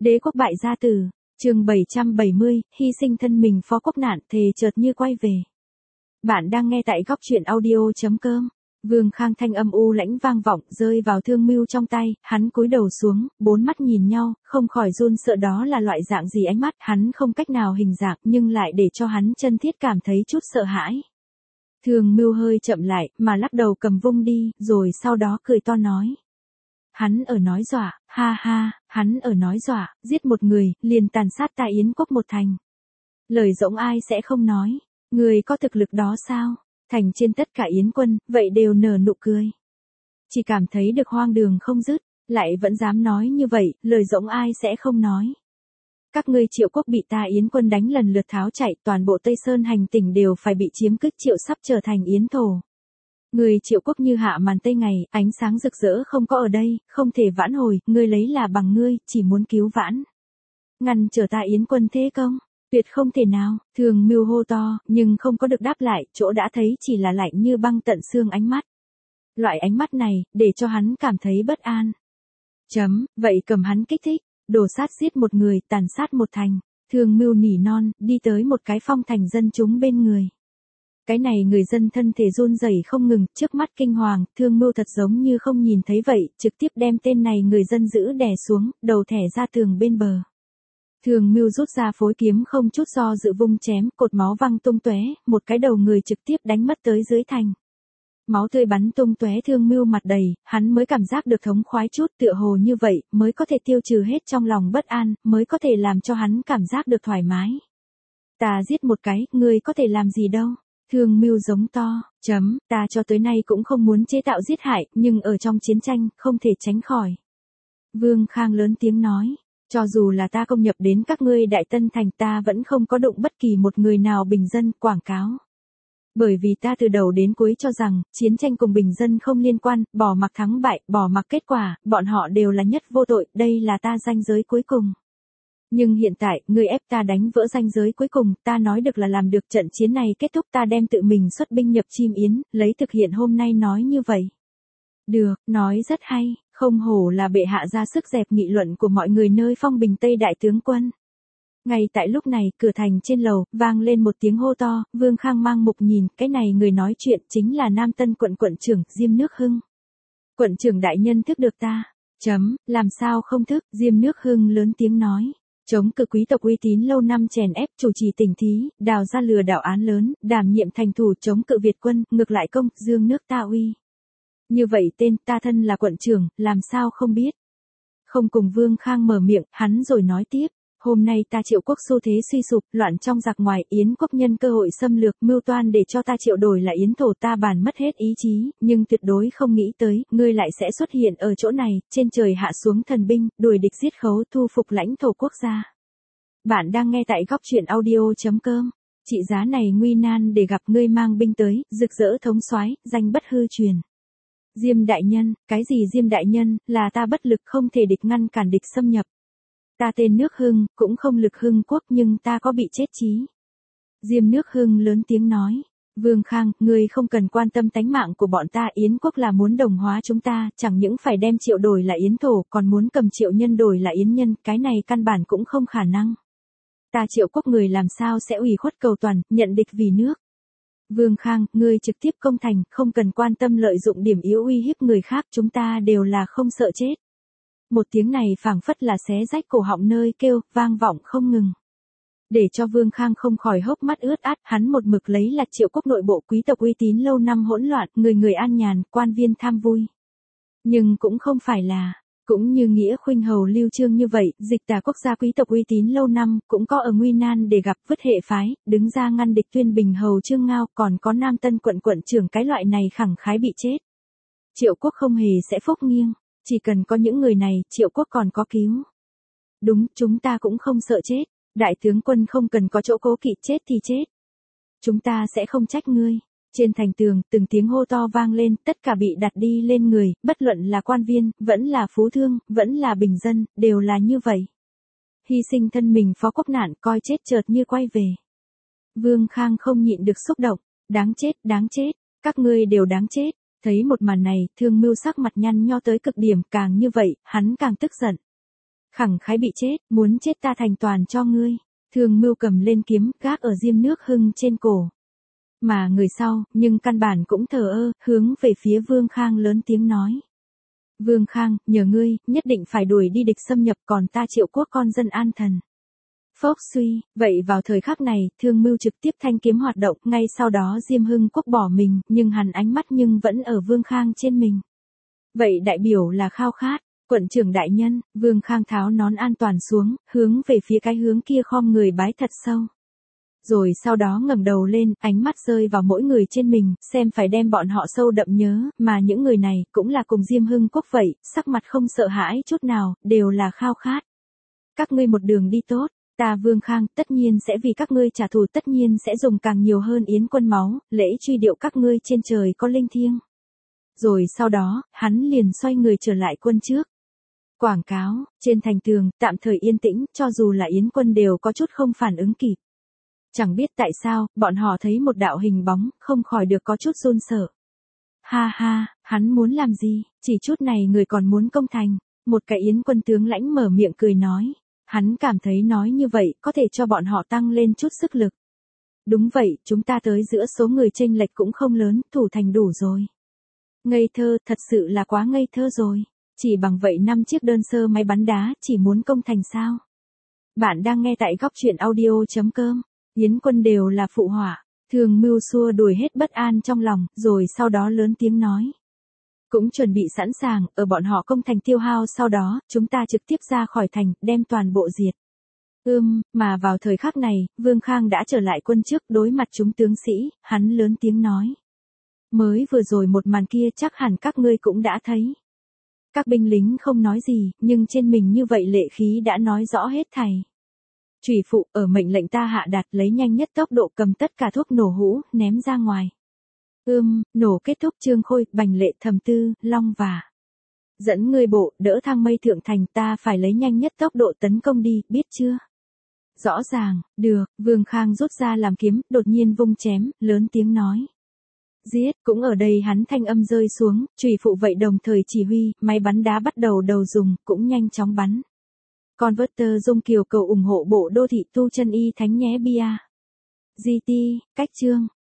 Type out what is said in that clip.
Đế quốc bại gia tử, chương 770, hy sinh thân mình phó quốc nạn thề chợt như quay về. Bạn đang nghe tại góc truyện audio.com. Vương Khang thanh âm u lãnh vang vọng rơi vào Thương Mưu trong tay, hắn cúi đầu xuống, bốn mắt nhìn nhau, không khỏi run sợ đó là loại dạng gì ánh mắt, hắn không cách nào hình dạng nhưng lại để cho hắn chân thiết cảm thấy chút sợ hãi. Thương Mưu hơi chậm lại, mà lắc đầu cầm vung đi, rồi sau đó cười to nói. Hắn ở nói dọa, ha ha, hắn ở nói dọa, giết một người, liền tàn sát ta Yến quốc một thành. Lời rỗng ai sẽ không nói, người có thực lực đó sao? Thành trên tất cả Yến quân, vậy đều nở nụ cười. Chỉ cảm thấy được hoang đường không dứt, lại vẫn dám nói như vậy, lời rỗng ai sẽ không nói. Các ngươi Triệu quốc bị ta Yến quân đánh lần lượt tháo chạy, toàn bộ Tây Sơn hành tỉnh đều phải bị chiếm cứ, Triệu sắp trở thành Yến thổ. Người Triệu quốc như hạ màn tây ngày, ánh sáng rực rỡ không có ở đây, không thể vãn hồi, ngươi lấy là bằng ngươi, chỉ muốn cứu vãn. Ngăn trở ta Yến quân thế công, tuyệt không thể nào, Thường Mưu hô to, nhưng không có được đáp lại, chỗ đã thấy chỉ là lạnh như băng tận xương ánh mắt. Loại ánh mắt này, để cho hắn cảm thấy bất an. Vậy cầm hắn kích thích, đổ sát giết một người, tàn sát một thành, Thường Mưu nỉ non, đi tới một cái phong thành dân chúng bên người. Cái này người dân thân thể run rẩy không ngừng, trước mắt kinh hoàng, Thương Mưu thật giống như không nhìn thấy vậy, trực tiếp đem tên này người dân giữ đè xuống, đầu thẻ ra tường bên bờ. Thương Mưu rút ra phối kiếm không chút do dự vung chém, cột máu văng tung tóe, một cái đầu người trực tiếp đánh mất tới dưới thành. Máu tươi bắn tung tóe, Thương Mưu mặt đầy, hắn mới cảm giác được thống khoái chút, tựa hồ như vậy, mới có thể tiêu trừ hết trong lòng bất an, mới có thể làm cho hắn cảm giác được thoải mái. Ta giết một cái, ngươi có thể làm gì đâu. Thương Mưu giống to, ta cho tới nay cũng không muốn chế tạo giết hại, nhưng ở trong chiến tranh, không thể tránh khỏi. Vương Khang lớn tiếng nói, cho dù là ta công nhập đến các ngươi Đại Tân Thành, ta vẫn không có đụng bất kỳ một người nào bình dân, quảng cáo. Bởi vì ta từ đầu đến cuối cho rằng, chiến tranh cùng bình dân không liên quan, bỏ mặc thắng bại, bỏ mặc kết quả, bọn họ đều là nhất vô tội, đây là ta ranh giới cuối cùng. Nhưng hiện tại, ngươi ép ta đánh vỡ ranh giới cuối cùng, ta nói được là làm được, trận chiến này kết thúc, ta đem tự mình xuất binh nhập Chim Yến, lấy thực hiện hôm nay nói như vậy. Được, nói rất hay, không hổ là bệ hạ ra sức dẹp nghị luận của mọi người nơi phong bình Tây đại tướng quân. Ngay tại lúc này, cửa thành trên lầu, vang lên một tiếng hô to, Vương Khang mang mục nhìn, cái này người nói chuyện chính là Nam Tân quận quận trưởng, Diêm Nước Hưng. Quận trưởng đại nhân thức được ta, làm sao không thức, Diêm Nước Hưng lớn tiếng nói. Chống cự quý tộc uy tín lâu năm chèn ép, chủ trì tỉnh thí, đào ra lừa đảo án lớn, đảm nhiệm thành thủ chống cự Việt quân, ngược lại công, dương nước ta uy. Như vậy tên ta thân là quận trưởng, làm sao không biết. Không cùng Vương Khang mở miệng, hắn rồi nói tiếp. Hôm nay ta Triệu quốc xu thế suy sụp, loạn trong giặc ngoài, Yến quốc nhân cơ hội xâm lược, mưu toan để cho ta Triệu đổi lại Yến thổ, ta bàn mất hết ý chí, nhưng tuyệt đối không nghĩ tới, ngươi lại sẽ xuất hiện ở chỗ này, trên trời hạ xuống thần binh, đuổi địch giết khấu, thu phục lãnh thổ quốc gia. Bạn đang nghe tại góc truyện audio.com. Trị giá này nguy nan để gặp ngươi mang binh tới, rực rỡ thống soái, danh bất hư truyền. Diêm đại nhân, cái gì Diêm đại nhân, là ta bất lực không thể địch ngăn cản địch xâm nhập. Ta tên Nước Hưng, cũng không lực hưng quốc nhưng ta có bị chết chí. Diêm Nước Hưng lớn tiếng nói. Vương Khang, ngươi không cần quan tâm tánh mạng của bọn ta, Yến quốc là muốn đồng hóa chúng ta, chẳng những phải đem Triệu đổi là Yến thổ, còn muốn cầm Triệu nhân đổi là Yến nhân, cái này căn bản cũng không khả năng. Ta Triệu quốc người làm sao sẽ ủy khuất cầu toàn, nhận địch vì nước. Vương Khang, ngươi trực tiếp công thành, không cần quan tâm lợi dụng điểm yếu uy hiếp người khác, chúng ta đều là không sợ chết. Một tiếng này phảng phất là xé rách cổ họng nơi kêu, vang vọng không ngừng. Để cho Vương Khang không khỏi hốc mắt ướt át, hắn một mực lấy là Triệu quốc nội bộ quý tộc uy tín lâu năm hỗn loạn, người người an nhàn, quan viên tham vui. Nhưng cũng không phải là, cũng như Nghĩa Khuynh hầu Lưu Chương như vậy, dịch tả quốc gia quý tộc uy tín lâu năm, cũng có ở nguy nan để gặp vứt hệ phái, đứng ra ngăn địch Tuyên Bình hầu Trương Ngao, còn có Nam Tân quận quận trưởng cái loại này khẳng khái bị chết. Triệu quốc không hề sẽ phốc nghiêng. Chỉ cần có những người này, Triệu quốc còn có cứu. Đúng, chúng ta cũng không sợ chết. Đại tướng quân không cần có chỗ cố kỵ, chết thì chết. Chúng ta sẽ không trách ngươi. Trên thành tường, từng tiếng hô to vang lên, tất cả bị đặt đi lên người, bất luận là quan viên, vẫn là phú thương, vẫn là bình dân, đều là như vậy. Hy sinh thân mình phó quốc nạn, coi chết chợt như quay về. Vương Khang không nhịn được xúc động. Đáng chết, các ngươi đều đáng chết. Thấy một màn này, Thương Mưu sắc mặt nhăn nho tới cực điểm, càng như vậy, hắn càng tức giận. Khẳng khái bị chết, muốn chết ta thành toàn cho ngươi. Thường Mưu cầm lên kiếm, gác ở diêm nước hưng trên cổ. Mà người sau, nhưng căn bản cũng thờ ơ, hướng về phía Vương Khang lớn tiếng nói. Vương Khang, nhờ ngươi, nhất định phải đuổi đi địch xâm nhập, còn ta Triệu Quốc con dân an thần. Phốc suy, vậy vào thời khắc này, Thương Mưu trực tiếp thanh kiếm hoạt động, ngay sau đó Diêm Hưng Quốc bỏ mình, nhưng hắn ánh mắt nhưng vẫn ở Vương Khang trên mình. Vậy đại biểu là khao khát. Quận trưởng đại nhân, Vương Khang tháo nón an toàn xuống, hướng về phía cái hướng kia khom người bái thật sâu. Rồi sau đó ngẩng đầu lên, ánh mắt rơi vào mỗi người trên mình, xem phải đem bọn họ sâu đậm nhớ, mà những người này cũng là cùng Diêm Hưng Quốc vậy, sắc mặt không sợ hãi chút nào, đều là khao khát. Các ngươi một đường đi tốt, ta Vương Khang tất nhiên sẽ vì các ngươi trả thù, tất nhiên sẽ dùng càng nhiều hơn yến quân máu, lễ truy điệu các ngươi trên trời có linh thiêng. Rồi sau đó, hắn liền xoay người trở lại quân trước. Quảng cáo, trên thành tường, tạm thời yên tĩnh, cho dù là yến quân đều có chút không phản ứng kịp. Chẳng biết tại sao, bọn họ thấy một đạo hình bóng, không khỏi được có chút run sợ. Ha ha, hắn muốn làm gì, chỉ chút này người còn muốn công thành. Một cái yến quân tướng lãnh mở miệng cười nói. Hắn cảm thấy nói như vậy, có thể cho bọn họ tăng lên chút sức lực. Đúng vậy, chúng ta tới giữa số người chênh lệch cũng không lớn, thủ thành đủ rồi. Ngây thơ, thật sự là quá ngây thơ rồi. Chỉ bằng vậy 5 chiếc đơn sơ máy bắn đá, chỉ muốn công thành sao? Bạn đang nghe tại góc truyện audio.com. Yến quân đều là phụ họa. Thường Mưu xua đuổi hết bất an trong lòng, rồi sau đó lớn tiếng nói. Cũng chuẩn bị sẵn sàng, ở bọn họ công thành tiêu hao sau đó, chúng ta trực tiếp ra khỏi thành, đem toàn bộ diệt. Mà vào thời khắc này, Vương Khang đã trở lại quân trước đối mặt chúng tướng sĩ, hắn lớn tiếng nói. Mới vừa rồi một màn kia chắc hẳn các ngươi cũng đã thấy. Các binh lính không nói gì, nhưng trên mình như vậy lệ khí đã nói rõ hết thảy. Chủy phụ ở mệnh lệnh ta hạ đạt lấy nhanh nhất tốc độ cầm tất cả thuốc nổ hũ, ném ra ngoài. Nổ kết thúc Trương Khôi, Bành Lệ, Thẩm Tư, Long và. Dẫn người bộ, đỡ thang mây thượng thành, ta phải lấy nhanh nhất tốc độ tấn công đi, biết chưa? Rõ ràng, được, Vương Khang rút ra làm kiếm, đột nhiên vung chém, lớn tiếng nói. Giết, cũng ở đây hắn thanh âm rơi xuống, chủy phụ vậy đồng thời chỉ huy, máy bắn đá bắt đầu dùng, cũng nhanh chóng bắn. Converter Dung Kiều cầu ủng hộ bộ đô thị tu chân y thánh nhé bia. GT, cách chương.